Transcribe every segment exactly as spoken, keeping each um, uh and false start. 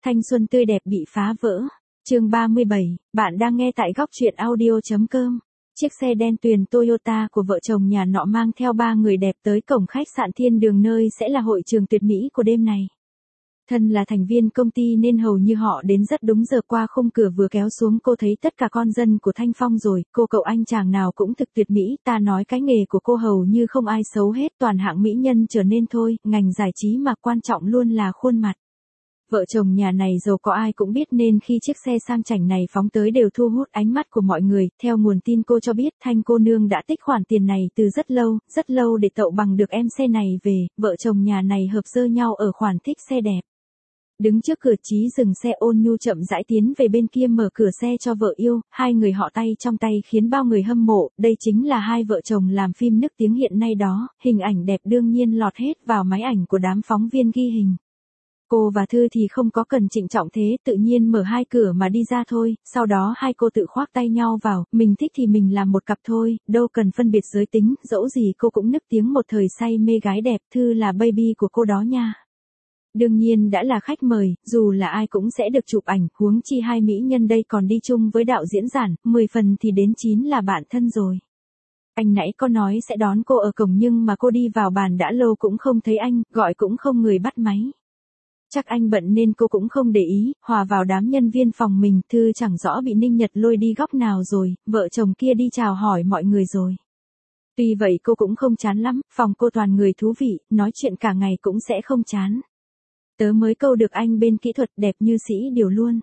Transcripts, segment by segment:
Thanh xuân tươi đẹp bị phá vỡ. Chương ba mươi bảy, bạn đang nghe tại góc truyện audio chấm com. Chiếc xe đen tuyền Toyota của vợ chồng nhà nọ mang theo ba người đẹp tới cổng khách sạn Thiên Đường nơi sẽ là hội trường tuyệt mỹ của đêm này. Thân là thành viên công ty nên hầu như họ đến rất đúng giờ, qua khung cửa vừa kéo xuống cô thấy tất cả con dân của Thanh Phong rồi, cô cậu anh chàng nào cũng thực tuyệt mỹ, ta nói cái nghề của cô hầu như không ai xấu hết, toàn hạng mỹ nhân trở nên thôi, ngành giải trí mà quan trọng luôn là khuôn mặt. Vợ chồng nhà này giàu có ai cũng biết nên khi chiếc xe sang chảnh này phóng tới đều thu hút ánh mắt của mọi người. Theo nguồn tin cô cho biết, Thanh cô nương đã tích khoản tiền này từ rất lâu, rất lâu để tậu bằng được em xe này về. Vợ chồng nhà này hợp dơ nhau ở khoản thích xe đẹp. Đứng trước cửa Chí dừng xe ôn nhu chậm rãi tiến về bên kia mở cửa xe cho vợ yêu, hai người họ tay trong tay khiến bao người hâm mộ, đây chính là hai vợ chồng làm phim nức tiếng hiện nay đó, hình ảnh đẹp đương nhiên lọt hết vào máy ảnh của đám phóng viên ghi hình. Cô và Thư thì không có cần trịnh trọng thế, tự nhiên mở hai cửa mà đi ra thôi, sau đó hai cô tự khoác tay nhau vào, mình thích thì mình làm một cặp thôi, đâu cần phân biệt giới tính, dẫu gì cô cũng nức tiếng một thời say mê gái đẹp, Thư là baby của cô đó nha. Đương nhiên đã là khách mời, dù là ai cũng sẽ được chụp ảnh, huống chi hai mỹ nhân đây còn đi chung với đạo diễn Giản, mười phần thì đến chín là bạn thân rồi. Anh nãy có nói sẽ đón cô ở cổng nhưng mà cô đi vào bàn đã lâu cũng không thấy anh, gọi cũng không người bắt máy. Chắc anh bận nên cô cũng không để ý, hòa vào đám nhân viên phòng mình, Thư chẳng rõ bị Ninh Nhật lôi đi góc nào rồi, vợ chồng kia đi chào hỏi mọi người rồi. Tuy vậy cô cũng không chán lắm, phòng cô toàn người thú vị, nói chuyện cả ngày cũng sẽ không chán. Tớ mới câu được anh bên kỹ thuật đẹp như sĩ điều luôn.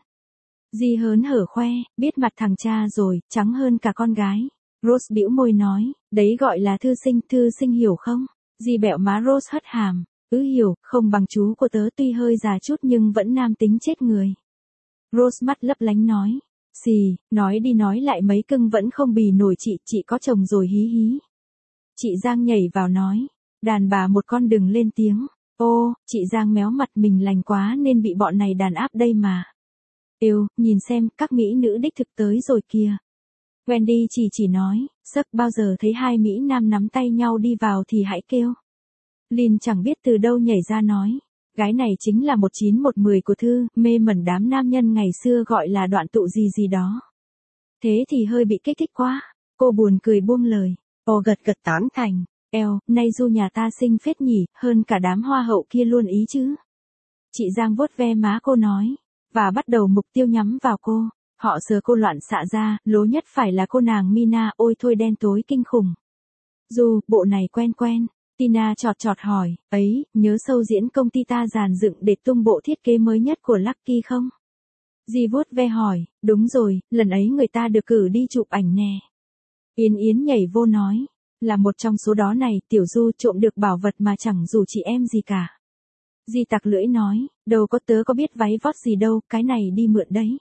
Di hớn hở khoe, biết mặt thằng cha rồi, trắng hơn cả con gái. Rose bĩu môi nói, đấy gọi là thư sinh, thư sinh hiểu không? Di bẹo má Rose hất hàm. Ừ hiểu, không bằng chú của tớ tuy hơi già chút nhưng vẫn nam tính chết người. Rose mắt lấp lánh nói. Xì, nói đi nói lại mấy cưng vẫn không bì nổi chị, chị có chồng rồi hí hí. Chị Giang nhảy vào nói. Đàn bà một con đừng lên tiếng. Ô, chị Giang méo mặt mình lành quá nên bị bọn này đàn áp đây mà. Yêu, nhìn xem, các mỹ nữ đích thực tới rồi kìa. Wendy chỉ chỉ nói, sắc bao giờ thấy hai mỹ nam nắm tay nhau đi vào thì hãy kêu. Lin chẳng biết từ đâu nhảy ra nói, gái này chính là một chín một mười của Thư, mê mẩn đám nam nhân ngày xưa gọi là đoạn tụ gì gì đó. Thế thì hơi bị kích thích quá, cô buồn cười buông lời, ồ gật gật tán thành, eo, nay Du nhà ta xinh phết nhỉ, hơn cả đám hoa hậu kia luôn ý chứ. Chị Giang vuốt ve má cô nói, và bắt đầu mục tiêu nhắm vào cô, họ sờ cô loạn xạ ra, lố nhất phải là cô nàng Mina, ôi thôi đen tối kinh khủng. Du, bộ này quen quen. Tina chọt chọt hỏi, ấy, nhớ sâu diễn công ty ta dàn dựng để tung bộ thiết kế mới nhất của Lucky không? Di vuốt ve hỏi, đúng rồi, lần ấy người ta được cử đi chụp ảnh nè. Yến Yến nhảy vô nói, là một trong số đó này, Tiểu Du trộm được bảo vật mà chẳng dù chị em gì cả. Di tặc lưỡi nói, đâu có tớ có biết váy vót gì đâu, cái này đi mượn đấy.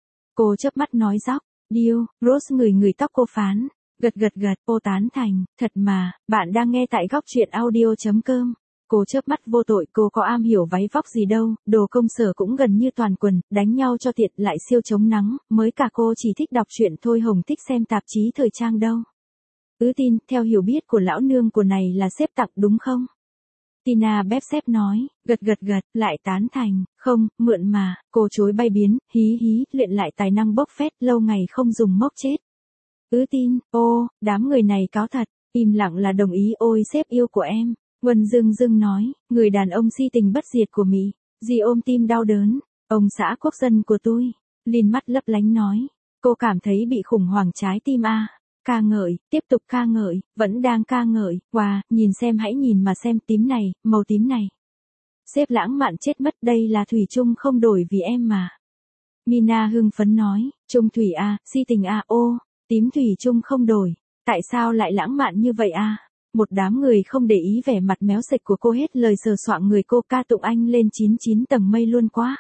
Cô chớp mắt nói dóc, điêu, Rose ngửi ngửi tóc cô phán. Gật gật gật, cô tán thành, thật mà, bạn đang nghe tại góc truyện audio chấm com. Cô chớp mắt vô tội, cô có am hiểu váy vóc gì đâu, đồ công sở cũng gần như toàn quần, đánh nhau cho tiện lại siêu chống nắng, mới cả cô chỉ thích đọc truyện thôi, Hồng thích xem tạp chí thời trang đâu. Ứ tin, theo hiểu biết của lão nương của này là sếp tặng đúng không? Tina bép xép nói, gật gật gật, lại tán thành, không, mượn mà, cô chối bay biến, hí hí, luyện lại tài năng bốc phét, lâu ngày không dùng mốc chết. Ứ tin, ô, đám người này cáo thật, im lặng là đồng ý, ôi sếp yêu của em. Vân dưng dưng nói, người đàn ông si tình bất diệt của Mỹ, Di ôm tim đau đớn, ông xã quốc dân của tôi. Lin mắt lấp lánh nói, cô cảm thấy bị khủng hoảng trái tim à. Ca ngợi, tiếp tục ca ngợi, vẫn đang ca ngợi, wow, nhìn xem hãy nhìn mà xem tím này, màu tím này. Sếp lãng mạn chết mất, đây là thủy chung không đổi vì em mà. Mina hưng phấn nói, trung thủy à, si tình à, ô. Tím thủy chung không đổi, tại sao lại lãng mạn như vậy à? Một đám người không để ý vẻ mặt méo sệch của cô hết lời sờ soạng người cô, ca tụng anh lên chín chín tầng mây luôn quá.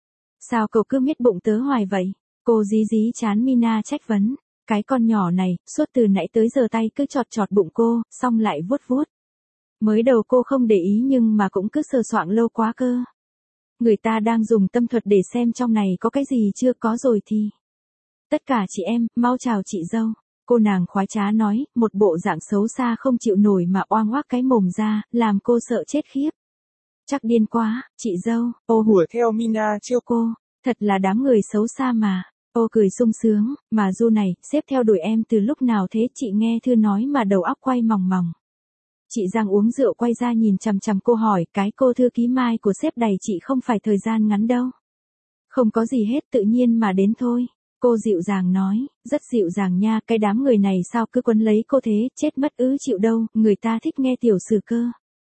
Sao cậu cứ miết bụng tớ hoài vậy? Cô dí dí chán Mina trách vấn, cái con nhỏ này, suốt từ nãy tới giờ tay cứ chọt chọt bụng cô, xong lại vuốt vuốt. Mới đầu cô không để ý nhưng mà cũng cứ sờ soạng lâu quá cơ. Người ta đang dùng tâm thuật để xem trong này có cái gì chưa có rồi thì... Tất cả chị em, mau chào chị dâu. Cô nàng khoái trá nói, một bộ dạng xấu xa không chịu nổi mà oang oác cái mồm ra, làm cô sợ chết khiếp. Chắc điên quá, chị dâu, ô Hùa theo Mina chiêu cô, thật là đám người xấu xa mà. Ô cười sung sướng, mà Du này, sếp theo đuổi em từ lúc nào thế, chị nghe Thư nói mà đầu óc quay mòng mòng. Chị Giang uống rượu quay ra nhìn chằm chằm cô hỏi, cái cô thư ký Mai của sếp đầy chị không phải thời gian ngắn đâu. Không có gì hết, tự nhiên mà đến thôi. Cô dịu dàng nói, rất dịu dàng nha, cái đám người này sao cứ quấn lấy cô thế, chết mất ứ chịu đâu, người ta thích nghe tiểu sử cơ.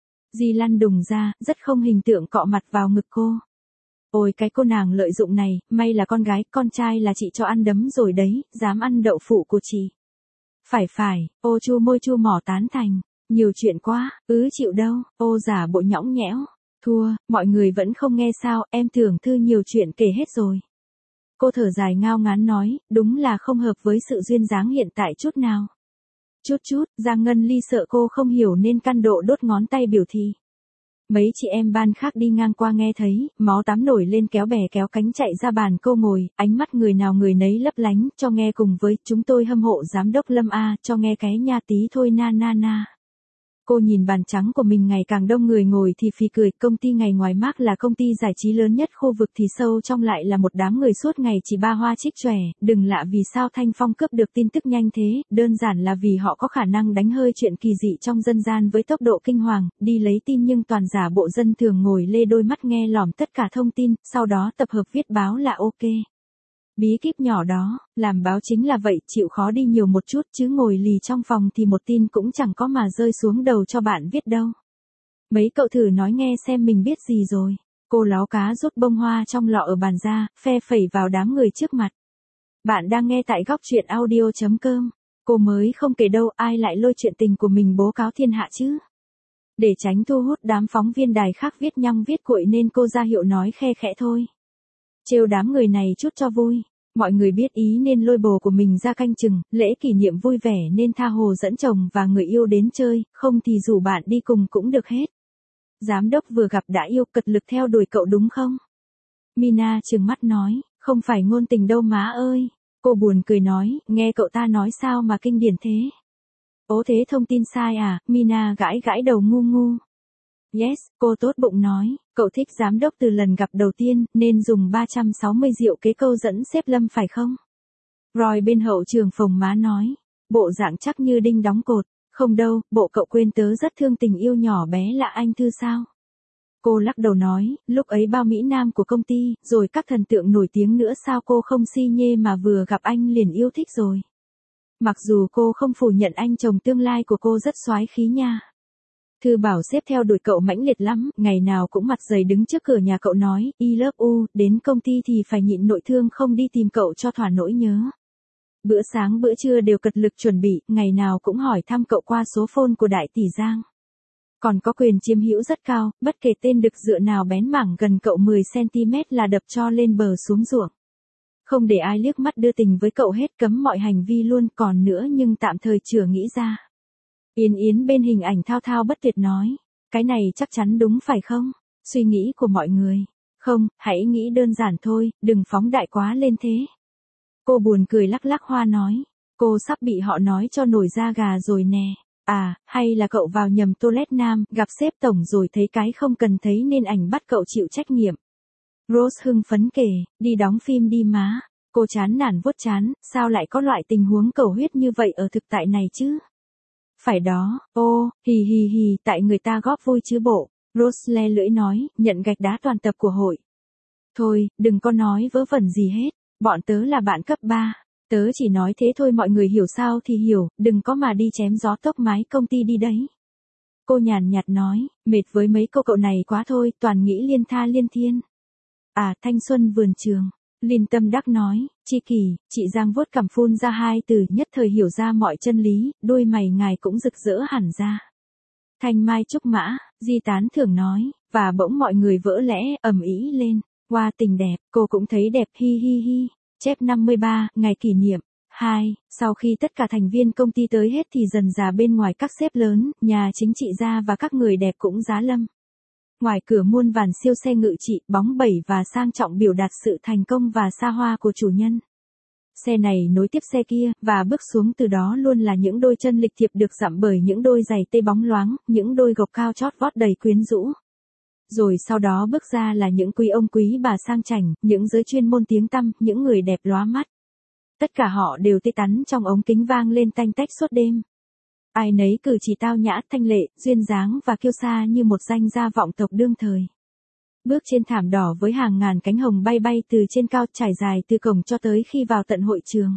Di lăn đùng ra, rất không hình tượng cọ mặt vào ngực cô. Ôi cái cô nàng lợi dụng này, may là con gái, con trai là chị cho ăn đấm rồi đấy, dám ăn đậu phụ của chị. Phải phải, ô chu môi chu mỏ tán thành, nhiều chuyện quá, ứ chịu đâu, ô giả bộ nhõng nhẽo. Thua, mọi người vẫn không nghe sao, em tưởng Thư nhiều chuyện kể hết rồi. Cô thở dài ngao ngán nói, đúng là không hợp với sự duyên dáng hiện tại chút nào. Chút chút, Giang Ngân Ly sợ cô không hiểu nên căn độ đốt ngón tay biểu thị. Mấy chị em ban khác đi ngang qua nghe thấy, máu tắm nổi lên kéo bè kéo cánh chạy ra bàn cô ngồi, ánh mắt người nào người nấy lấp lánh, cho nghe cùng với, chúng tôi hâm mộ giám đốc Lâm A, cho nghe cái nha tí thôi na na na. Cô nhìn bàn trắng của mình ngày càng đông người ngồi thì phì cười, công ty ngày ngoài mác là công ty giải trí lớn nhất khu vực thì sâu trong lại là một đám người suốt ngày chỉ ba hoa trích chòe, đừng lạ vì sao Thanh Phong cướp được tin tức nhanh thế, đơn giản là vì họ có khả năng đánh hơi chuyện kỳ dị trong dân gian với tốc độ kinh hoàng, đi lấy tin nhưng toàn giả bộ dân thường ngồi lê đôi mắt nghe lỏm tất cả thông tin, sau đó tập hợp viết báo là ok. Bí kíp nhỏ đó, làm báo chính là vậy, chịu khó đi nhiều một chút chứ ngồi lì trong phòng thì một tin cũng chẳng có mà rơi xuống đầu cho bạn viết đâu. Mấy cậu thử nói nghe xem mình biết gì rồi. Cô láo cá rút bông hoa trong lọ ở bàn ra, phe phẩy vào đám người trước mặt. Bạn đang nghe tại góc truyện audio chấm com. Cô mới không kể đâu, ai lại lôi chuyện tình của mình bố cáo thiên hạ chứ. Để tránh thu hút đám phóng viên đài khác viết nhăng viết cuội nên cô ra hiệu nói khe khẽ thôi. Trêu đám người này chút cho vui. Mọi người biết ý nên lôi bồ của mình ra canh chừng, lễ kỷ niệm vui vẻ nên tha hồ dẫn chồng và người yêu đến chơi, không thì rủ bạn đi cùng cũng được hết. Giám đốc vừa gặp đã yêu cật lực theo đuổi cậu đúng không? Mina trừng mắt nói, không phải ngôn tình đâu má ơi. Cô buồn cười nói, nghe cậu ta nói sao mà kinh điển thế. Ố thế thông tin sai à, Mina gãi gãi đầu ngu ngu. Yes, cô tốt bụng nói, cậu thích giám đốc từ lần gặp đầu tiên, nên dùng ba trăm sáu mươi diệu kế câu dẫn sếp Lâm phải không? Roy bên hậu trường phồng má nói, bộ dạng chắc như đinh đóng cột, không đâu, bộ cậu quên tớ rất thương tình yêu nhỏ bé là anh Thư sao? Cô lắc đầu nói, lúc ấy bao Mỹ Nam của công ty, rồi các thần tượng nổi tiếng nữa sao cô không si nhê mà vừa gặp anh liền yêu thích rồi. Mặc dù cô không phủ nhận anh chồng tương lai của cô rất soái khí nha. Thư bảo sếp theo đuổi cậu mãnh liệt lắm, ngày nào cũng mặt dày đứng trước cửa nhà cậu nói, I love you, đến công ty thì phải nhịn nội thương không đi tìm cậu cho thỏa nỗi nhớ. Bữa sáng bữa trưa đều cật lực chuẩn bị, ngày nào cũng hỏi thăm cậu qua số phone của đại tỷ Giang. Còn có quyền chiếm hữu rất cao, bất kể tên đực dựa nào bén mảng gần cậu mười xăng-ti-mét là đập cho lên bờ xuống ruộng. Không để ai liếc mắt đưa tình với cậu hết, cấm mọi hành vi luôn, còn nữa nhưng tạm thời chưa nghĩ ra. Yến Yến bên hình ảnh thao thao bất tuyệt nói, cái này chắc chắn đúng phải không? Suy nghĩ của mọi người. Không, hãy nghĩ đơn giản thôi, đừng phóng đại quá lên thế. Cô buồn cười lắc lắc hoa nói, cô sắp bị họ nói cho nổi da gà rồi nè. À, hay là cậu vào nhầm toilet nam, gặp sếp tổng rồi thấy cái không cần thấy nên ảnh bắt cậu chịu trách nhiệm. Rose hưng phấn kể, đi đóng phim đi má. Cô chán nản vuốt chán, sao lại có loại tình huống cầu huyết như vậy ở thực tại này chứ? Phải đó, ô, hì hì hì, tại người ta góp vui chứ bộ. Rose le lưỡi nói, nhận gạch đá toàn tập của hội. Thôi, đừng có nói vớ vẩn gì hết, bọn tớ là bạn cấp ba. Tớ chỉ nói thế thôi, mọi người hiểu sao thì hiểu, đừng có mà đi chém gió tốc mái công ty đi đấy. Cô nhàn nhạt nói, mệt với mấy cô cậu này quá thôi, toàn nghĩ liên tha liên thiên. À, thanh xuân vườn trường. Linh Tâm Đắc nói, chi kỷ, chị Giang vuốt cằm phun ra hai từ, nhất thời hiểu ra mọi chân lý, đôi mày ngài cũng rực rỡ hẳn ra. Thanh Mai Trúc Mã, Di tán thưởng nói, và bỗng mọi người vỡ lẽ, ầm ĩ lên, hoa tình đẹp, cô cũng thấy đẹp, hi hi hi. Chép năm mươi ba, ngày kỷ niệm. hai. Sau khi tất cả thành viên công ty tới hết thì dần dà bên ngoài các sếp lớn, nhà chính trị gia và các người đẹp cũng giá lâm. Ngoài cửa muôn vàn siêu xe ngự trị, bóng bẩy và sang trọng biểu đạt sự thành công và xa hoa của chủ nhân. Xe này nối tiếp xe kia, và bước xuống từ đó luôn là những đôi chân lịch thiệp được dặm bởi những đôi giày tê bóng loáng, những đôi gộc cao chót vót đầy quyến rũ. Rồi sau đó bước ra là những quý ông quý bà sang chảnh, những giới chuyên môn tiếng tăm, những người đẹp lóa mắt. Tất cả họ đều tê tắn trong ống kính vang lên tanh tách suốt đêm. Ai nấy cử chỉ tao nhã, thanh lệ, duyên dáng và kiêu sa như một danh gia vọng tộc đương thời. Bước trên thảm đỏ với hàng ngàn cánh hồng bay bay từ trên cao trải dài từ cổng cho tới khi vào tận hội trường.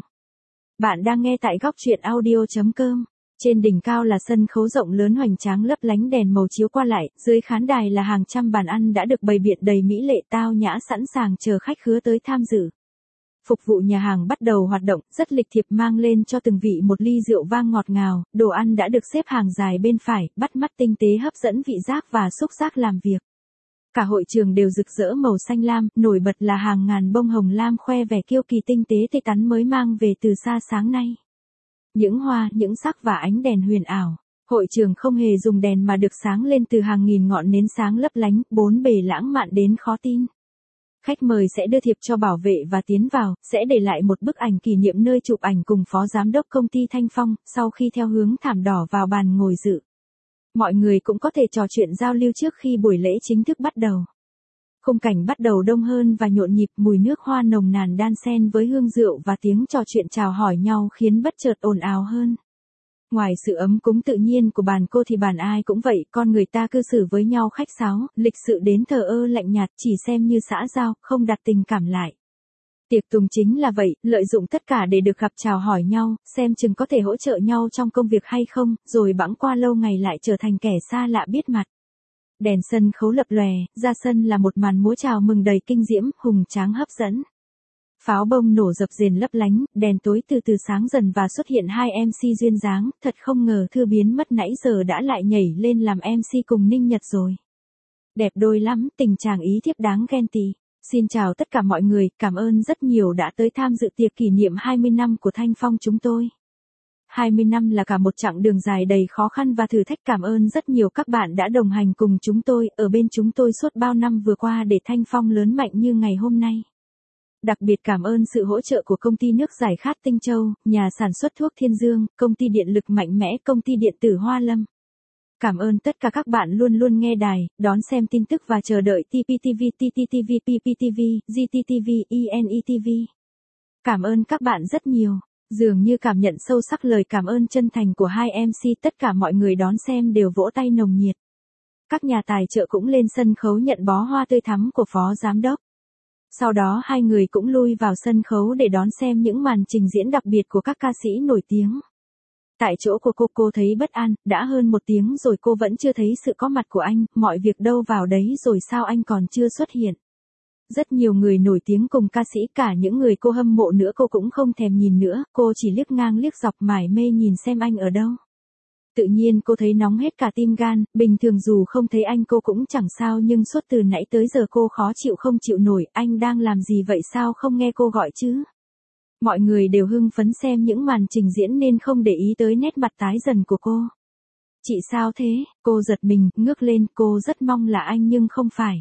Bạn đang nghe tại góc truyện audio chấm com. Trên đỉnh cao là sân khấu rộng lớn hoành tráng lấp lánh đèn màu chiếu qua lại, dưới khán đài là hàng trăm bàn ăn đã được bày biện đầy mỹ lệ tao nhã sẵn sàng chờ khách khứa tới tham dự. Phục vụ nhà hàng bắt đầu hoạt động, rất lịch thiệp mang lên cho từng vị một ly rượu vang ngọt ngào, đồ ăn đã được xếp hàng dài bên phải, bắt mắt tinh tế hấp dẫn vị giác và xúc giác làm việc. Cả hội trường đều rực rỡ màu xanh lam, nổi bật là hàng ngàn bông hồng lam khoe vẻ kiêu kỳ tinh tế tê tắn mới mang về từ xa sáng nay. Những hoa, những sắc và ánh đèn huyền ảo. Hội trường không hề dùng đèn mà được sáng lên từ hàng nghìn ngọn nến sáng lấp lánh, bốn bề lãng mạn đến khó tin. Khách mời sẽ đưa thiệp cho bảo vệ và tiến vào, sẽ để lại một bức ảnh kỷ niệm nơi chụp ảnh cùng phó giám đốc công ty Thanh Phong, sau khi theo hướng thảm đỏ vào bàn ngồi dự. Mọi người cũng có thể trò chuyện giao lưu trước khi buổi lễ chính thức bắt đầu. Khung cảnh bắt đầu đông hơn và nhộn nhịp, mùi nước hoa nồng nàn đan xen với hương rượu và tiếng trò chuyện chào hỏi nhau khiến bất chợt ồn ào hơn. Ngoài sự ấm cúng tự nhiên của bàn cô thì bàn ai cũng vậy, con người ta cư xử với nhau khách sáo, lịch sự đến thờ ơ lạnh nhạt, chỉ xem như xã giao, không đặt tình cảm lại. Tiệc tùng chính là vậy, lợi dụng tất cả để được gặp chào hỏi nhau, xem chừng có thể hỗ trợ nhau trong công việc hay không, rồi bẵng qua lâu ngày lại trở thành kẻ xa lạ biết mặt. Đèn sân khấu lập lòe, ra sân là một màn múa chào mừng đầy kinh diễm, hùng tráng hấp dẫn. Pháo bông nổ dập dềnh lấp lánh, đèn tối từ từ sáng dần và xuất hiện hai em xê duyên dáng, thật không ngờ Thư biến mất nãy giờ đã lại nhảy lên làm em xê cùng Ninh Nhật rồi. Đẹp đôi lắm, tình chàng ý thiếp đáng ghen tị. Xin chào tất cả mọi người, cảm ơn rất nhiều đã tới tham dự tiệc kỷ niệm hai mươi năm của Thanh Phong chúng tôi. hai mươi năm là cả một chặng đường dài đầy khó khăn và thử thách, cảm ơn rất nhiều các bạn đã đồng hành cùng chúng tôi, ở bên chúng tôi suốt bao năm vừa qua để Thanh Phong lớn mạnh như ngày hôm nay. Đặc biệt cảm ơn sự hỗ trợ của công ty nước giải khát Tinh Châu, nhà sản xuất thuốc Thiên Dương, công ty điện lực Mạnh Mẽ, công ty điện tử Hoa Lâm. Cảm ơn tất cả các bạn luôn luôn nghe đài, đón xem tin tức và chờ đợi tê pê tê vê, tê tê tê vê, pê pê tê vê, giê tê tê vê, i en e tê vê. Cảm ơn các bạn rất nhiều. Dường như cảm nhận sâu sắc lời cảm ơn chân thành của hai em xê, tất cả mọi người đón xem đều vỗ tay nồng nhiệt. Các nhà tài trợ cũng lên sân khấu nhận bó hoa tươi thắm của phó giám đốc. Sau đó hai người cũng lui vào sân khấu để đón xem những màn trình diễn đặc biệt của các ca sĩ nổi tiếng. Tại chỗ của cô, cô thấy bất an, đã hơn một tiếng rồi cô vẫn chưa thấy sự có mặt của anh, mọi việc đâu vào đấy rồi sao anh còn chưa xuất hiện. Rất nhiều người nổi tiếng cùng ca sĩ, cả những người cô hâm mộ nữa cô cũng không thèm nhìn nữa, cô chỉ liếc ngang liếc dọc mải mê nhìn xem anh ở đâu. Tự nhiên cô thấy nóng hết cả tim gan, bình thường dù không thấy anh cô cũng chẳng sao nhưng suốt từ nãy tới giờ cô khó chịu không chịu nổi, anh đang làm gì vậy sao không nghe cô gọi chứ? Mọi người đều hưng phấn xem những màn trình diễn nên không để ý tới nét mặt tái dần của cô. Chị sao thế? Cô giật mình, ngước lên, cô rất mong là anh nhưng không phải.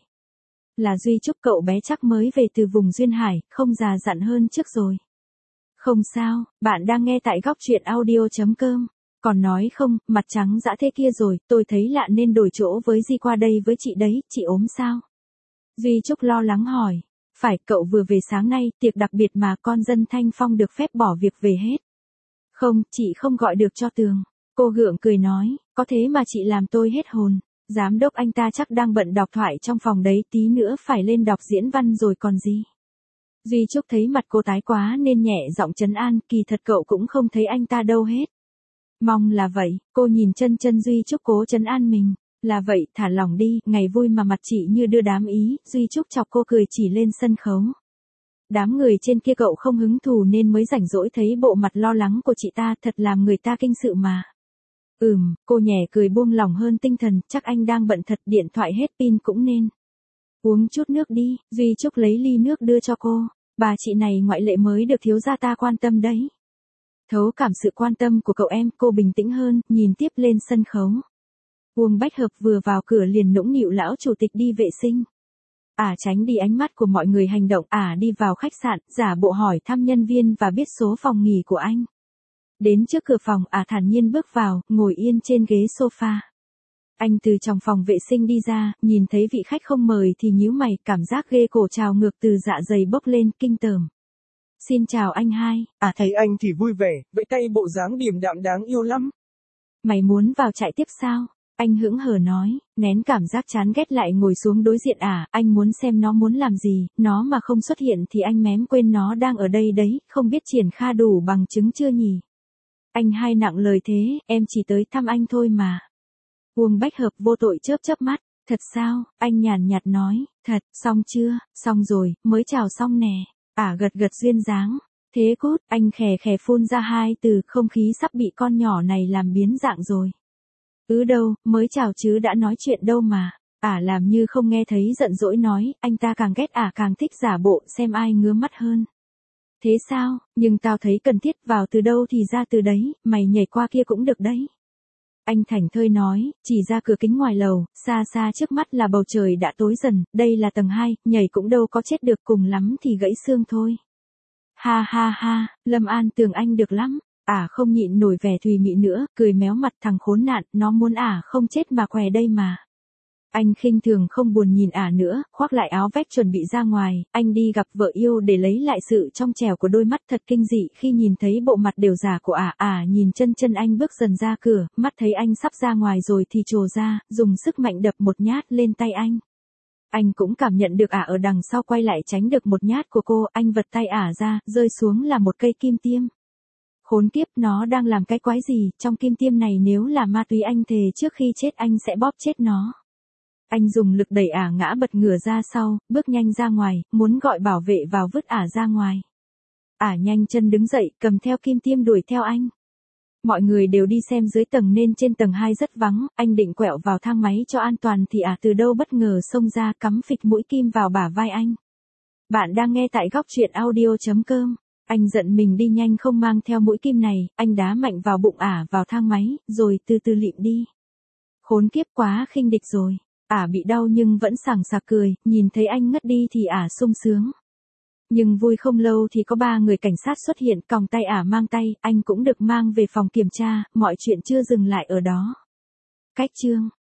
Là Duy Trúc, cậu bé chắc mới về từ vùng Duyên Hải, không già dặn hơn trước rồi. Không sao, bạn đang nghe tại góc truyện audio chấm com. Còn nói không, mặt trắng dã thế kia rồi, tôi thấy lạ nên đổi chỗ với Di qua đây với chị đấy, chị ốm sao? Duy Trúc lo lắng hỏi. Phải, cậu vừa về sáng nay, tiệc đặc biệt mà, con dân Thanh Phong được phép bỏ việc về hết. Không, chị không gọi được cho Tường. Cô gượng cười nói, có thế mà chị làm tôi hết hồn. Giám đốc anh ta chắc đang bận đọc thoại trong phòng đấy, tí nữa phải lên đọc diễn văn rồi còn gì. Duy Trúc thấy mặt cô tái quá nên nhẹ giọng trấn an, kỳ thật cậu cũng không thấy anh ta đâu hết. Mong là vậy, cô nhìn chân chân Duy Trúc cố trấn an mình. Là vậy, thả lỏng đi, ngày vui mà mặt chị như đưa đám ý, Duy Trúc chọc cô cười chỉ lên sân khấu. Đám người trên kia cậu không hứng thú nên mới rảnh rỗi thấy bộ mặt lo lắng của chị ta, thật làm người ta kinh sự mà. Ừm, cô nhẹ cười buông lỏng hơn tinh thần, chắc anh đang bận thật, điện thoại hết pin cũng nên. Uống chút nước đi, Duy Trúc lấy ly nước đưa cho cô, bà chị này ngoại lệ mới được thiếu gia ta quan tâm đấy. Thấu cảm sự quan tâm của cậu em, cô bình tĩnh hơn, nhìn tiếp lên sân khấu. Uông Bách Hợp vừa vào cửa liền nũng nịu lão chủ tịch đi vệ sinh. Ả à, tránh đi ánh mắt của mọi người hành động, Ả à, đi vào khách sạn, giả bộ hỏi thăm nhân viên và biết số phòng nghỉ của anh. Đến trước cửa phòng, Ả à, thản nhiên bước vào, ngồi yên trên ghế sofa. Anh từ trong phòng vệ sinh đi ra, nhìn thấy vị khách không mời thì nhíu mày, cảm giác ghê cổ trào ngược từ dạ dày bốc lên, kinh tởm. Xin chào anh hai, à Thấy anh thì vui vẻ, vậy tay bộ dáng điềm đạm đáng yêu lắm. Mày muốn vào trại tiếp sao? Anh hững hờ nói, nén cảm giác chán ghét lại ngồi xuống đối diện à, anh muốn xem nó muốn làm gì, nó mà không xuất hiện thì anh mém quên nó đang ở đây đấy, không biết Triển Kha đủ bằng chứng chưa nhỉ? Anh hai nặng lời thế, em chỉ tới thăm anh thôi mà. Uông Bách Hợp vô tội chớp chớp mắt, thật sao, anh nhàn nhạt nói, thật, xong chưa, xong rồi, mới chào xong nè, à gật gật duyên dáng. Thế cốt, anh khè khè phun ra hai từ, không khí sắp bị con nhỏ này làm biến dạng rồi. Ứ đâu, mới chào chứ đã nói chuyện đâu mà. Ả làm như không nghe thấy giận dỗi nói, anh ta càng ghét ả càng thích giả bộ xem ai ngứa mắt hơn. Thế sao, nhưng tao thấy cần thiết vào từ đâu thì ra từ đấy, mày nhảy qua kia cũng được đấy. Anh thảnh thơi nói, chỉ ra cửa kính ngoài lầu, xa xa trước mắt là bầu trời đã tối dần, đây là tầng hai, nhảy cũng đâu có chết được, cùng lắm thì gãy xương thôi. Ha ha ha, Lâm An tưởng anh được lắm. Ả không nhịn nổi vẻ thùy mị nữa, cười méo mặt, thằng khốn nạn, nó muốn ả không chết mà què đây mà. Anh khinh thường không buồn nhìn ả nữa, khoác lại áo vest chuẩn bị ra ngoài, anh đi gặp vợ yêu để lấy lại sự trong trẻo của đôi mắt thật kinh dị khi nhìn thấy bộ mặt đều già của ả. Ả nhìn chân chân anh bước dần ra cửa, mắt thấy anh sắp ra ngoài rồi thì trồ ra, dùng sức mạnh đập một nhát lên tay anh. Anh cũng cảm nhận được ả ở đằng sau quay lại tránh được một nhát của cô, anh vật tay ả ra, rơi xuống là một cây kim tiêm. Khốn kiếp, nó đang làm cái quái gì, trong kim tiêm này nếu là ma túy anh thề trước khi chết anh sẽ bóp chết nó. Anh dùng lực đẩy ả ngã bật ngửa ra sau, bước nhanh ra ngoài, muốn gọi bảo vệ vào vứt ả ra ngoài. Ả nhanh chân đứng dậy, cầm theo kim tiêm đuổi theo anh. Mọi người đều đi xem dưới tầng nên trên tầng hai rất vắng, anh định quẹo vào thang máy cho an toàn thì ả từ đâu bất ngờ xông ra cắm phịch mũi kim vào bả vai anh. Bạn đang nghe tại góc truyện audio chấm com. Anh giận mình đi nhanh không mang theo mũi kim này, anh đá mạnh vào bụng ả vào thang máy, rồi từ từ lịm đi. Khốn kiếp quá khinh địch rồi, ả bị đau nhưng vẫn sảng sạc cười, nhìn thấy anh ngất đi thì ả sung sướng. Nhưng vui không lâu thì có ba người cảnh sát xuất hiện còng tay ả mang tay, anh cũng được mang về phòng kiểm tra, mọi chuyện chưa dừng lại ở đó. Cách chương